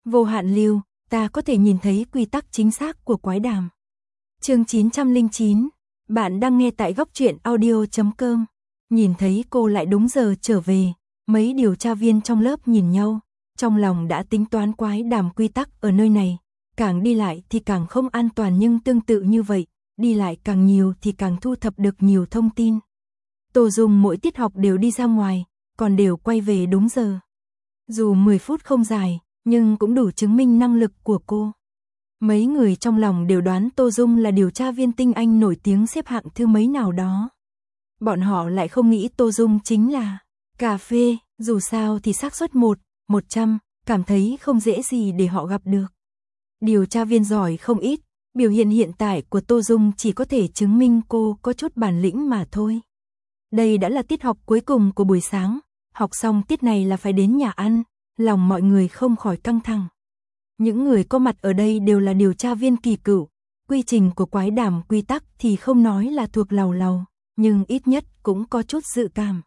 Vô hạn lưu, ta có thể nhìn thấy quy tắc chính xác của quái đàm. Chương 909, bạn đang nghe tại góc truyện audio.com. Nhìn thấy cô lại đúng giờ trở về, mấy điều tra viên trong lớp nhìn nhau, trong lòng đã tính toán quái đàm quy tắc ở nơi này. Càng đi lại thì càng không an toàn, nhưng tương tự như vậy, đi lại càng nhiều thì càng thu thập được nhiều thông tin. Tô Dung mỗi tiết học đều đi ra ngoài, còn đều quay về đúng giờ. Dù 10 phút không dài, nhưng cũng đủ chứng minh năng lực của cô. Mấy người trong lòng đều đoán Tô Dung là điều tra viên tinh anh nổi tiếng xếp hạng thứ mấy nào đó. Bọn họ lại không nghĩ Tô Dung chính là cà phê, dù sao thì xác suất 1/100, cảm thấy không dễ gì để họ gặp được. Điều tra viên giỏi không ít, biểu hiện hiện tại của Tô Dung chỉ có thể chứng minh cô có chút bản lĩnh mà thôi. Đây đã là tiết học cuối cùng của buổi sáng, học xong tiết này là phải đến nhà ăn, lòng mọi người không khỏi căng thẳng. Những người có mặt ở đây đều là điều tra viên kỳ cựu, quy trình của quái đàm quy tắc thì không nói là thuộc lầu lầu, nhưng ít nhất cũng có chút dự cảm.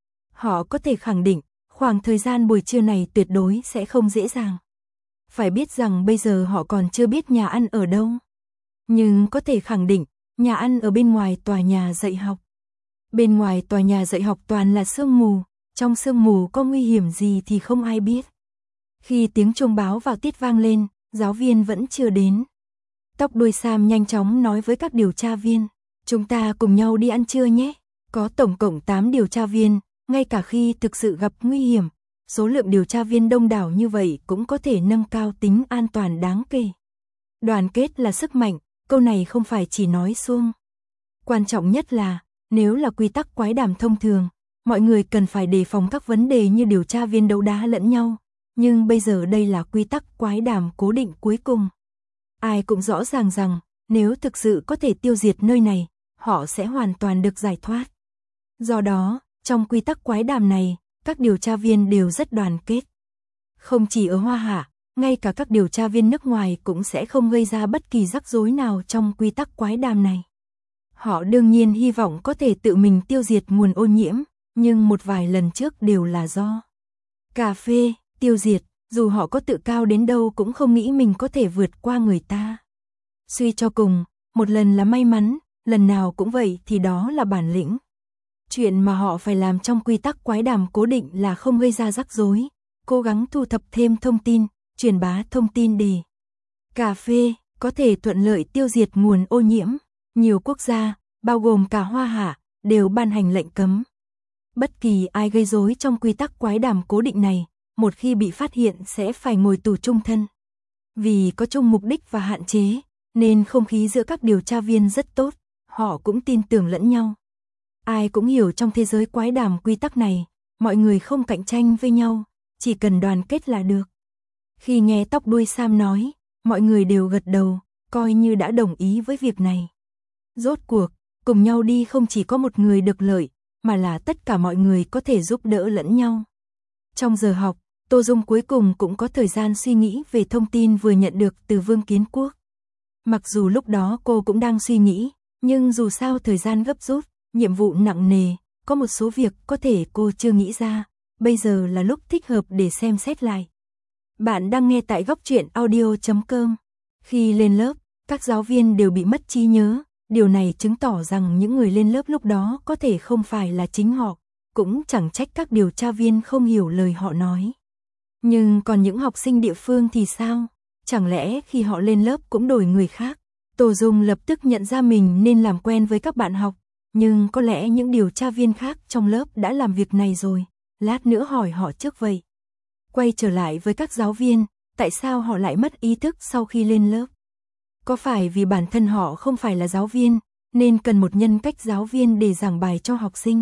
Họ có thể khẳng định, khoảng thời gian buổi trưa này tuyệt đối sẽ không dễ dàng. Phải biết rằng bây giờ họ còn chưa biết nhà ăn ở đâu. Nhưng có thể khẳng định, nhà ăn ở bên ngoài tòa nhà dạy học. Bên ngoài tòa nhà dạy học toàn là sương mù, trong sương mù có nguy hiểm gì thì không ai biết. Khi tiếng chuông báo vào tiết vang lên, giáo viên vẫn chưa đến. Tóc đuôi sam nhanh chóng nói với các điều tra viên, chúng ta cùng nhau đi ăn trưa nhé. Có tổng cộng 8 điều tra viên, ngay cả khi thực sự gặp nguy hiểm, số lượng điều tra viên đông đảo như vậy cũng có thể nâng cao tính an toàn đáng kể. Đoàn kết là sức mạnh, câu này không phải chỉ nói suông. Quan trọng nhất là, nếu là quy tắc quái đàm thông thường, mọi người cần phải đề phòng các vấn đề như điều tra viên đấu đá lẫn nhau. Nhưng bây giờ đây là quy tắc quái đàm cố định cuối cùng. Ai cũng rõ ràng rằng, nếu thực sự có thể tiêu diệt nơi này, họ sẽ hoàn toàn được giải thoát. Do đó, trong quy tắc quái đàm này, các điều tra viên đều rất đoàn kết. Không chỉ ở Hoa Hạ, ngay cả các điều tra viên nước ngoài cũng sẽ không gây ra bất kỳ rắc rối nào trong quy tắc quái đàm này. Họ đương nhiên hy vọng có thể tự mình tiêu diệt nguồn ô nhiễm, nhưng một vài lần trước đều là do cà phê tiêu diệt, dù họ có tự cao đến đâu cũng không nghĩ mình có thể vượt qua người ta. Suy cho cùng, một lần là may mắn, lần nào cũng vậy thì đó là bản lĩnh. Chuyện mà họ phải làm trong quy tắc quái đàm cố định là không gây ra rắc rối, cố gắng thu thập thêm thông tin, truyền bá thông tin để cà phê có thể thuận lợi tiêu diệt nguồn ô nhiễm. Nhiều quốc gia, bao gồm cả Hoa Hạ, đều ban hành lệnh cấm. Bất kỳ ai gây rối trong quy tắc quái đàm cố định này, một khi bị phát hiện sẽ phải ngồi tù chung thân. Vì có chung mục đích và hạn chế, nên không khí giữa các điều tra viên rất tốt, họ cũng tin tưởng lẫn nhau. Ai cũng hiểu trong thế giới quái đàm quy tắc này, mọi người không cạnh tranh với nhau, chỉ cần đoàn kết là được. Khi nghe tóc đuôi sam nói, mọi người đều gật đầu, coi như đã đồng ý với việc này. Rốt cuộc, cùng nhau đi không chỉ có một người được lợi, mà là tất cả mọi người có thể giúp đỡ lẫn nhau. Trong giờ học, Tô Dung cuối cùng cũng có thời gian suy nghĩ về thông tin vừa nhận được từ Vương Kiến Quốc. Mặc dù lúc đó cô cũng đang suy nghĩ, nhưng dù sao thời gian gấp rút, nhiệm vụ nặng nề, có một số việc có thể cô chưa nghĩ ra, bây giờ là lúc thích hợp để xem xét lại. Bạn đang nghe tại góc truyện audio.com. Khi lên lớp, các giáo viên đều bị mất trí nhớ, điều này chứng tỏ rằng những người lên lớp lúc đó có thể không phải là chính họ, cũng chẳng trách các điều tra viên không hiểu lời họ nói. Nhưng còn những học sinh địa phương thì sao? Chẳng lẽ khi họ lên lớp cũng đổi người khác? Tô Dung lập tức nhận ra mình nên làm quen với các bạn học, nhưng có lẽ những điều tra viên khác trong lớp đã làm việc này rồi, lát nữa hỏi họ trước vậy. Quay trở lại với các giáo viên, tại sao họ lại mất ý thức sau khi lên lớp? Có phải vì bản thân họ không phải là giáo viên, nên cần một nhân cách giáo viên để giảng bài cho học sinh?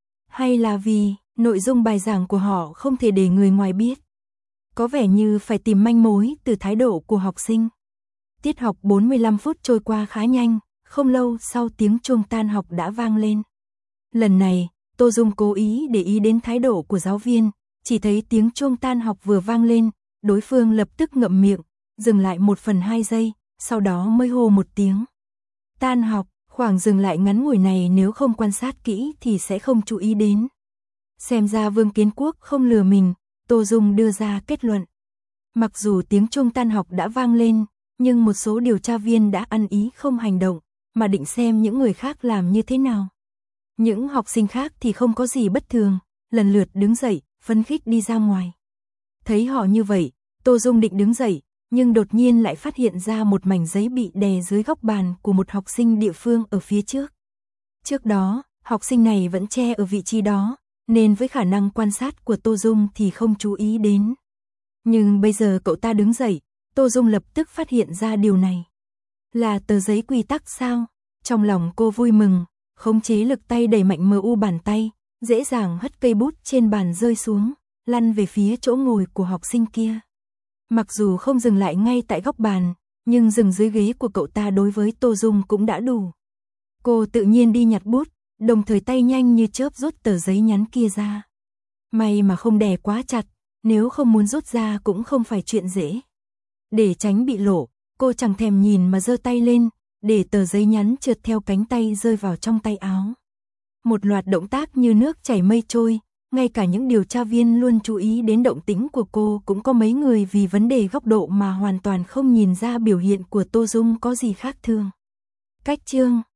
Hay là vì nội dung bài giảng của họ không thể để người ngoài biết? Có vẻ như phải tìm manh mối từ thái độ của học sinh. Tiết học 45 phút trôi qua khá nhanh, không lâu sau tiếng chuông tan học đã vang lên. Lần này, Tô Dung cố ý để ý đến thái độ của giáo viên, chỉ thấy tiếng chuông tan học vừa vang lên, đối phương lập tức ngậm miệng, dừng lại 1/2 giây, sau đó mới hô một tiếng. Tan học, khoảng dừng lại ngắn ngủi này nếu không quan sát kỹ thì sẽ không chú ý đến. Xem ra Vương Kiến Quốc không lừa mình, Tô Dung đưa ra kết luận. Mặc dù tiếng chuông tan học đã vang lên, nhưng một số điều tra viên đã ăn ý không hành động, mà định xem những người khác làm như thế nào. Những học sinh khác thì không có gì bất thường, lần lượt đứng dậy, phấn khích đi ra ngoài. Thấy họ như vậy, Tô Dung định đứng dậy, nhưng đột nhiên lại phát hiện ra một mảnh giấy bị đè dưới góc bàn của một học sinh địa phương ở phía trước. Trước đó, học sinh này vẫn che ở vị trí đó, nên với khả năng quan sát của Tô Dung thì không chú ý đến. Nhưng bây giờ cậu ta đứng dậy, Tô Dung lập tức phát hiện ra điều này. Là tờ giấy quy tắc sao? Trong lòng cô vui mừng, khống chế lực tay đẩy mạnh MU bàn tay, dễ dàng hất cây bút trên bàn rơi xuống, lăn về phía chỗ ngồi của học sinh kia. Mặc dù không dừng lại ngay tại góc bàn, nhưng dừng dưới ghế của cậu ta đối với Tô Dung cũng đã đủ. Cô tự nhiên đi nhặt bút, đồng thời tay nhanh như chớp rút tờ giấy nhắn kia ra. May mà không đè quá chặt, nếu không muốn rút ra cũng không phải chuyện dễ. Để tránh bị lộ, cô chẳng thèm nhìn mà giơ tay lên, để tờ giấy nhắn trượt theo cánh tay rơi vào trong tay áo. Một loạt động tác như nước chảy mây trôi, ngay cả những điều tra viên luôn chú ý đến động tĩnh của cô cũng có mấy người vì vấn đề góc độ mà hoàn toàn không nhìn ra biểu hiện của Tô Dung có gì khác thường. Cách chương